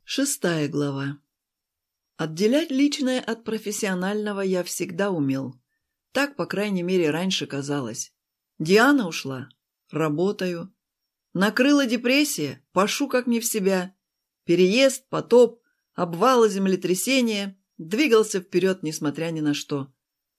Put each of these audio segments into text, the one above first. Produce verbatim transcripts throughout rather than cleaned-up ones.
Шестая глава. Отделять личное от профессионального я всегда умел. Так, по крайней мере, раньше казалось. Диана ушла. Работаю. Накрыла депрессия. Пашу как не в себя. Переезд, потоп, обвалы, землетрясения. Двигался вперед, несмотря ни на что.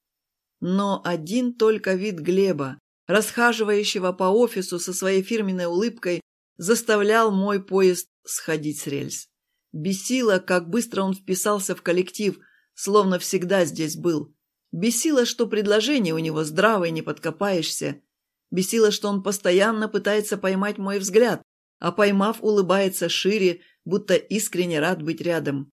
Но один только вид Глеба, расхаживающего по офису со своей фирменной улыбкой, заставлял мой поезд сходить с рельс. Бесило, как быстро он вписался в коллектив, словно всегда здесь был. Бесило, что предложение у него здравое, не подкопаешься. Бесило, что он постоянно пытается поймать мой взгляд, а поймав, улыбается шире, будто искренне рад быть рядом.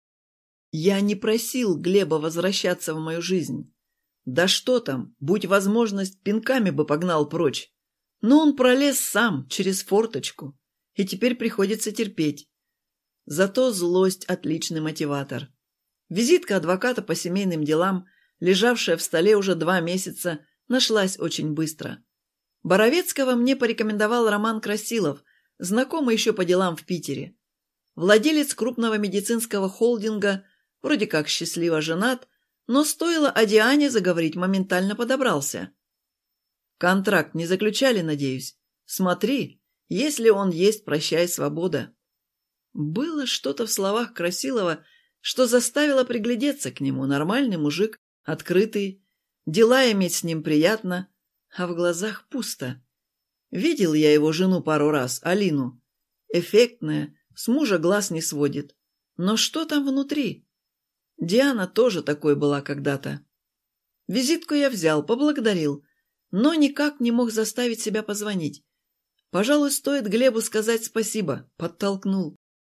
Я не просил Глеба возвращаться в мою жизнь. Да что там, будь возможность, пинками бы погнал прочь. Но он пролез сам, через форточку, и теперь приходится терпеть. Зато злость – отличный мотиватор. Визитка адвоката по семейным делам, лежавшая в столе уже два месяца, нашлась очень быстро. Боровецкого мне порекомендовал Роман Красилов, знакомый еще по делам в Питере. Владелец крупного медицинского холдинга, вроде как счастливо женат, но стоило о Диане заговорить, моментально подобрался. Контракт не заключали, надеюсь? Смотри, если он есть, прощай, свобода. Было что-то в словах Красилова, что заставило приглядеться к нему. Нормальный мужик, открытый, дела иметь с ним приятно, а в глазах пусто. Видел я его жену пару раз, Алину. Эффектная, с мужа глаз не сводит. Но что там внутри? Диана тоже такой была когда-то. Визитку я взял, поблагодарил, но никак не мог заставить себя позвонить. Пожалуй, стоит Глебу сказать спасибо, подтолкнул.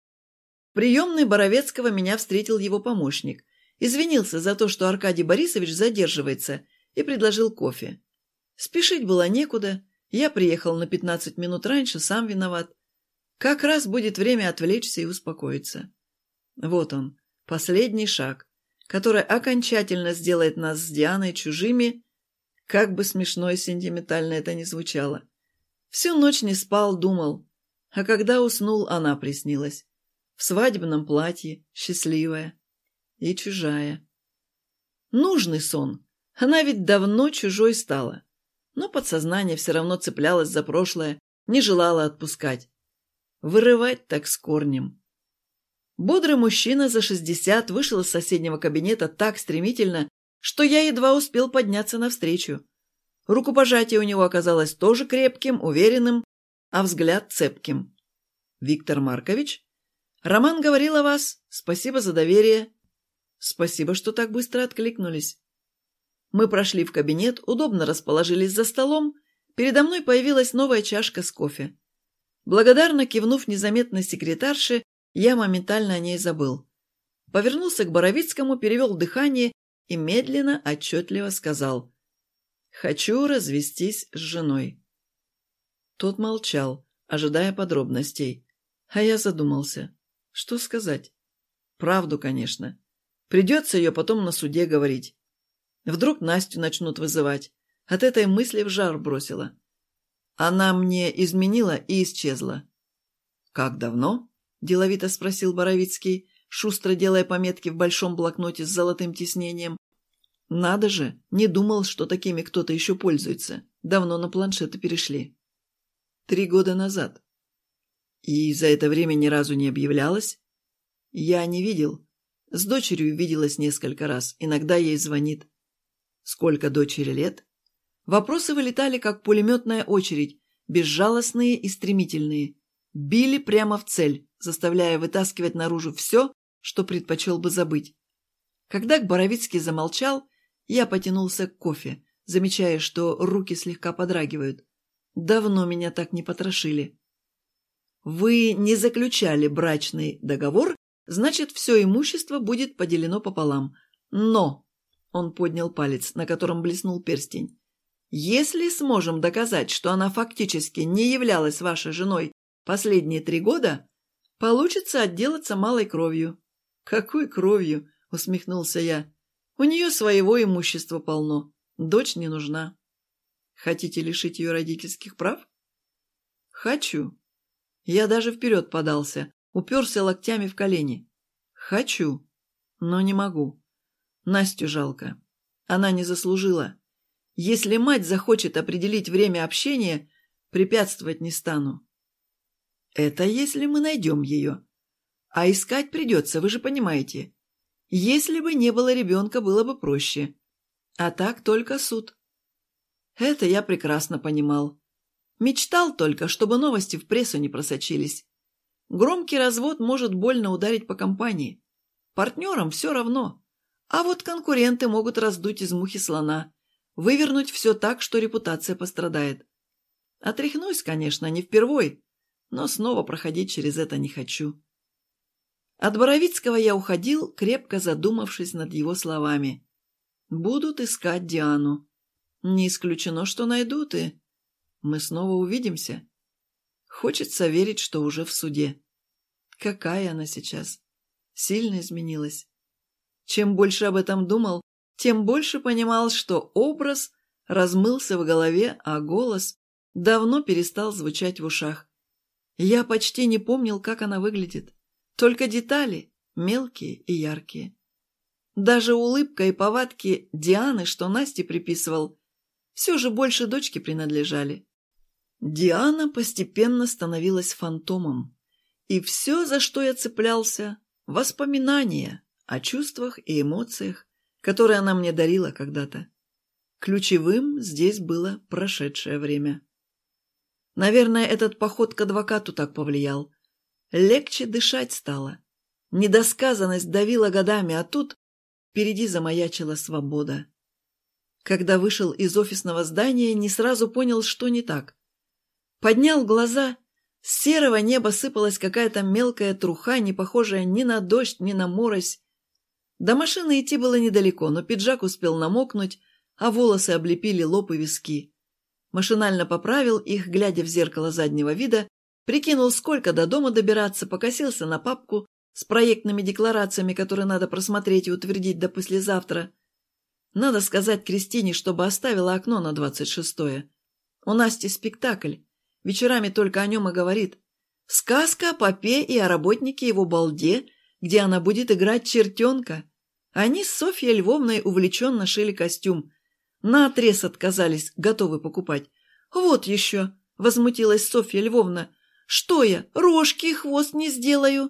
В приемной Боровецкого меня встретил его помощник. Извинился за то, что Аркадий Борисович задерживается, и предложил кофе. Спешить было некуда, я приехал на пятнадцать минут раньше, сам виноват. Как раз будет время отвлечься и успокоиться. Вот он, последний шаг, который окончательно сделает нас с Дианой чужими, как бы смешно и сентиментально это ни звучало. Всю ночь не спал, думал, а когда уснул, она приснилась. В свадебном платье, счастливая и чужая. Нужный сон, она ведь давно чужой стала, но подсознание все равно цеплялось за прошлое, не желало отпускать. Вырывать так с корнем. Бодрый мужчина за шестьдесят вышел из соседнего кабинета так стремительно, что я едва успел подняться навстречу. Рукопожатие у него оказалось тоже крепким, уверенным, а взгляд цепким. «Виктор Маркович? Роман говорил о вас. Спасибо за доверие». «Спасибо, что так быстро откликнулись». Мы прошли в кабинет, удобно расположились за столом. Передо мной появилась новая чашка с кофе. Благодарно кивнув незаметно секретарше, я моментально о ней забыл. Повернулся к Боровицкому, перевел дыхание и медленно, отчетливо сказал: «Хочу развестись с женой». Тот молчал, ожидая подробностей. А я задумался. Что сказать? Правду, конечно. Придется ее потом на суде говорить. Вдруг Настю начнут вызывать. От этой мысли в жар бросила. Она мне изменила и исчезла. «Как давно?» – деловито спросил Боровицкий, шустро делая пометки в большом блокноте с золотым тиснением. «Надо же, не думал, что такими кто-то еще пользуется. Давно на планшеты перешли». «Три года назад». «И за это время ни разу не объявлялась?» «Я не видел. С дочерью виделась несколько раз. Иногда ей звонит». «Сколько дочери лет?» Вопросы вылетали, как пулеметная очередь, безжалостные и стремительные. Били прямо в цель, заставляя вытаскивать наружу все, что предпочел бы забыть. Когда Боровицкий замолчал, я потянулся к кофе, замечая, что руки слегка подрагивают. Давно меня так не потрошили. «Вы не заключали брачный договор, значит, все имущество будет поделено пополам. Но...» — он поднял палец, на котором блеснул перстень. «Если сможем доказать, что она фактически не являлась вашей женой последние три года, получится отделаться малой кровью». «Какой кровью?» — усмехнулся я. «У нее своего имущества полно. Дочь не нужна». «Хотите лишить ее родительских прав?» «Хочу». Я даже вперед подался. Уперся локтями в колени. Хочу, но не могу. Настю жалко. Она не заслужила. Если мать захочет определить время общения, препятствовать не стану. Это если мы найдем ее. А искать придется, вы же понимаете. Если бы не было ребенка, было бы проще. А так только суд. Это я прекрасно понимал. Мечтал только, чтобы новости в прессу не просочились. Громкий развод может больно ударить по компании. Партнерам все равно. А вот конкуренты могут раздуть из мухи слона, вывернуть все так, что репутация пострадает. Отряхнусь, конечно, не впервой, но снова проходить через это не хочу. От Боровицкого я уходил, крепко задумавшись над его словами. Будут искать Диану. Не исключено, что найдут, и мы снова увидимся. Хочется верить, что уже в суде. Какая она сейчас? Сильно изменилась. Чем больше об этом думал, тем больше понимал, что образ размылся в голове, а голос давно перестал звучать в ушах. Я почти не помнил, как она выглядит. Только детали, мелкие и яркие. Даже улыбка и повадки Дианы, что Насте приписывал, все же больше дочке принадлежали. Диана постепенно становилась фантомом. И все, за что я цеплялся, воспоминания о чувствах и эмоциях, которые она мне дарила когда-то. Ключевым здесь было прошедшее время. Наверное, этот поход к адвокату так повлиял. Легче дышать стало. Недосказанность давила годами, а тут впереди замаячила свобода. Когда вышел из офисного здания, не сразу понял, что не так. Поднял глаза. С серого неба сыпалась какая-то мелкая труха, не похожая ни на дождь, ни на морось. До машины идти было недалеко, но пиджак успел намокнуть, а волосы облепили лоб и виски. Машинально поправил их, глядя в зеркало заднего вида, прикинул, сколько до дома добираться, покосился на папку с проектными декларациями, которые надо просмотреть и утвердить до послезавтра. Надо сказать Кристине, чтобы оставила окно на двадцать шестое. У Насти спектакль. Вечерами только о нем и говорит. Сказка о попе и о работнике его балде, где она будет играть чертенка. Они с Софьей Львовной увлеченно шили костюм. Наотрез отказались, готовы покупать. «Вот еще!» — возмутилась Софья Львовна. «Что я, рожки и хвост не сделаю?»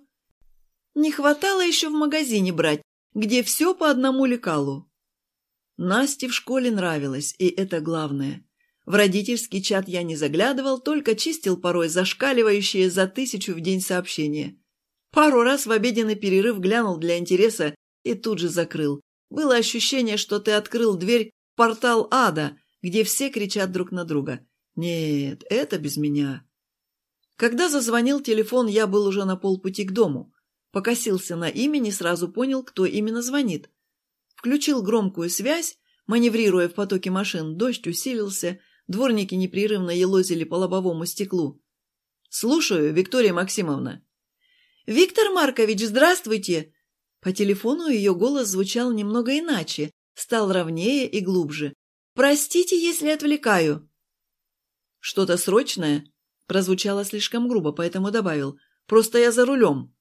Не хватало еще в магазине брать, где все по одному лекалу. Насте в школе нравилось, и это главное. В родительский чат я не заглядывал, только чистил порой зашкаливающие за тысячу в день сообщения. Пару раз в обеденный перерыв глянул для интереса и тут же закрыл. Было ощущение, что ты открыл дверь в портал ада, где все кричат друг на друга. Нет, это без меня. Когда зазвонил телефон, я был уже на полпути к дому. Покосился на имя, не сразу понял, кто именно звонит. Включил громкую связь, маневрируя в потоке машин, дождь усилился, дворники непрерывно елозили по лобовому стеклу. «Слушаю, Виктория Максимовна». «Виктор Маркович, здравствуйте!» По телефону ее голос звучал немного иначе, стал ровнее и глубже. «Простите, если отвлекаю». «Что-то срочное?» Прозвучало слишком грубо, поэтому добавил. «Просто я за рулем».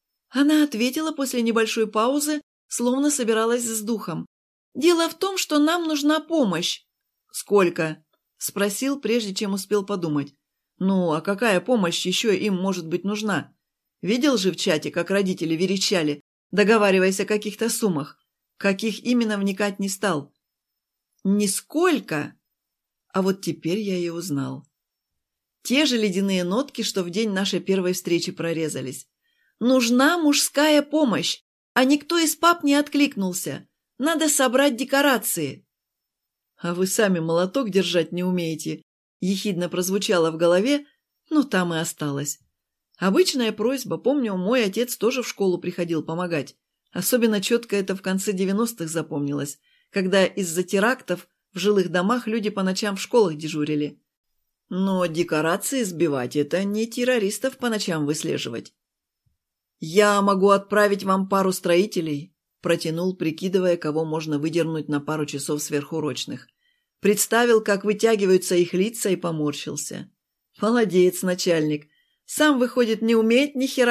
Она ответила после небольшой паузы, словно собиралась с духом. «Дело в том, что нам нужна помощь». «Сколько?» – спросил, прежде чем успел подумать. «Ну, а какая помощь еще им может быть нужна? Видел же в чате, как родители верещали, договариваясь о каких-то суммах. Каких именно вникать не стал». «Нисколько!» А вот теперь я и узнал. Те же ледяные нотки, что в день нашей первой встречи прорезались. «Нужна мужская помощь, а никто из пап не откликнулся. Надо собрать декорации». «А вы сами молоток держать не умеете», – ехидно прозвучало в голове, но там и осталось. Обычная просьба, помню, мой отец тоже в школу приходил помогать. Особенно четко это в конце девяностых запомнилось, когда из-за терактов в жилых домах люди по ночам в школах дежурили. Но декорации сбивать – это не террористов по ночам выслеживать. «Я могу отправить вам пару строителей», – протянул, прикидывая, кого можно выдернуть на пару часов сверхурочных. Представил, как вытягиваются их лица, и поморщился. «Молодец, начальник. Сам, выходит, не умеет ни хера,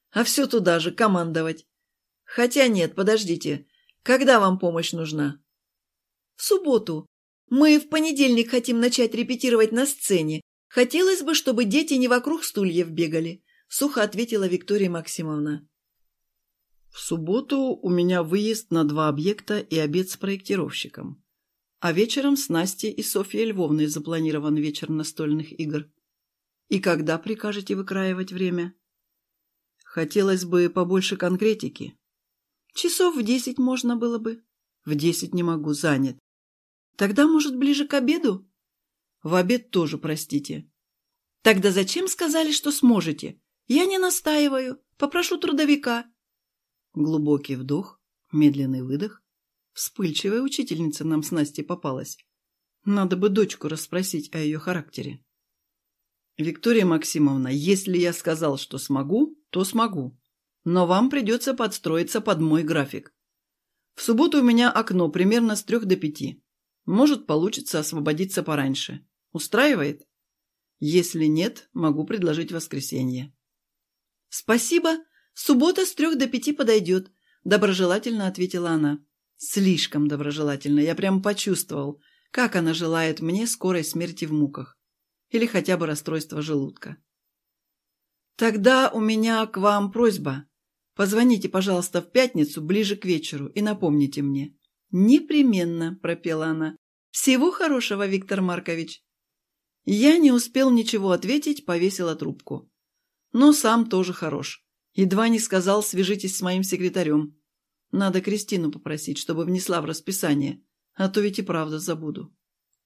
А все туда же, командовать. Хотя нет, подождите. Когда вам помощь нужна? В субботу. Мы в понедельник хотим начать репетировать на сцене. Хотелось бы, чтобы дети не вокруг стульев бегали, сухо ответила Виктория Максимовна. В субботу у меня выезд на два объекта и обед с проектировщиком. А вечером с Настей и Софьей Львовной запланирован вечер настольных игр. И когда прикажете выкраивать время? Хотелось бы побольше конкретики. Часов в десять можно было бы. В десять не могу, занят. Тогда, может, ближе к обеду? В обед тоже, простите. Тогда зачем сказали, что сможете? Я не настаиваю. Попрошу трудовика. Глубокий вдох, медленный выдох. Вспыльчивая учительница нам с Настей попалась. Надо бы дочку расспросить о ее характере. Виктория Максимовна, если я сказал, что смогу, то смогу. Но вам придется подстроиться под мой график. В субботу у меня окно примерно с трех до пяти. Может, получится освободиться пораньше. Устраивает? Если нет, могу предложить воскресенье. Спасибо. Суббота с трех до пяти подойдет, доброжелательно ответила она. Слишком доброжелательно. Я прям почувствовал, как она желает мне скорой смерти в муках. Или хотя бы расстройства желудка. Тогда у меня к вам просьба. Позвоните, пожалуйста, в пятницу ближе к вечеру и напомните мне. Непременно, пропела она. Всего хорошего, Виктор Маркович. Я не успел ничего ответить, повесила трубку. Но сам тоже хорош. Едва не сказал, свяжитесь с моим секретарем. Надо Кристину попросить, чтобы внесла в расписание, а то ведь и правда забуду.